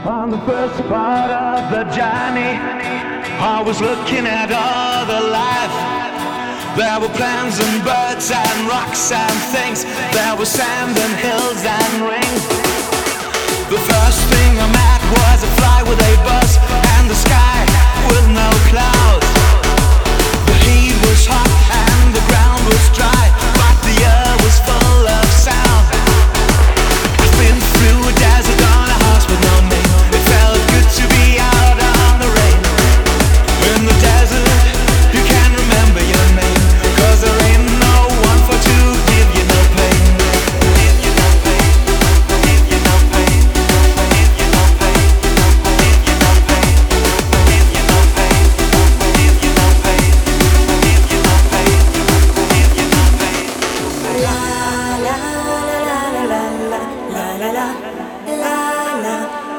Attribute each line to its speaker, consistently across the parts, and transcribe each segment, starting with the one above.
Speaker 1: On the first part of the journey, I was looking at all the life. There were plants and birds and rocks and things. There was sand and hills and rings. The first thing I met was a fly with a buzz and the sky with no clouds. The heat was hot and the ground was dry, but the air was full of sound. I've been through a desert on a horse with no name. It felt good to be out on the rain. In the desert, you can remember your name, 'cause there ain't no one for to give you no pain. Give you no pain, give you no pain, give you no pain, give you no pain, give you no pain, give you no pain, give you no pain, give you no pain. La la la la la la la la la la la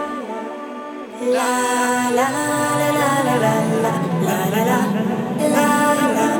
Speaker 1: la la la la la.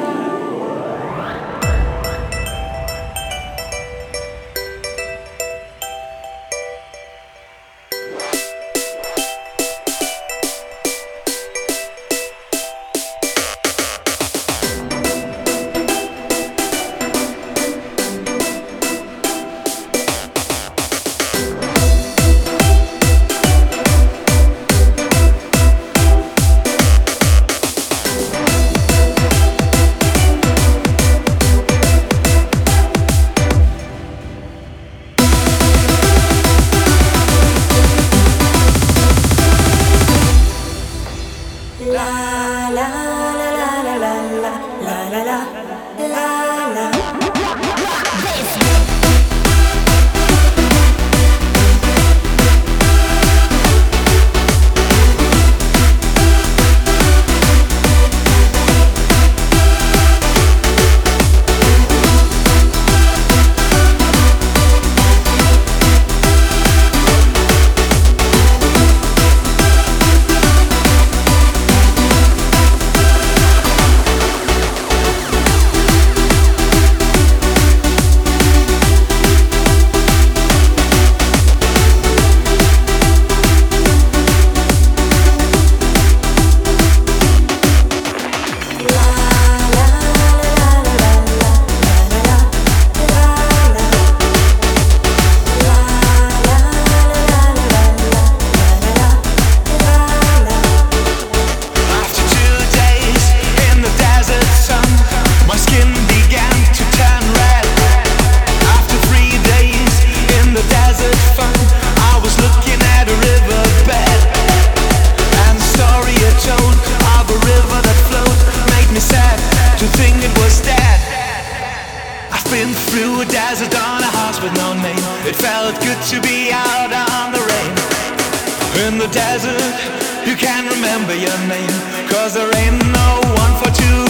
Speaker 1: Through a desert on a horse with no name. It felt good to be out on the rain. In the desert, you can remember your name, 'cause there ain't no one for two.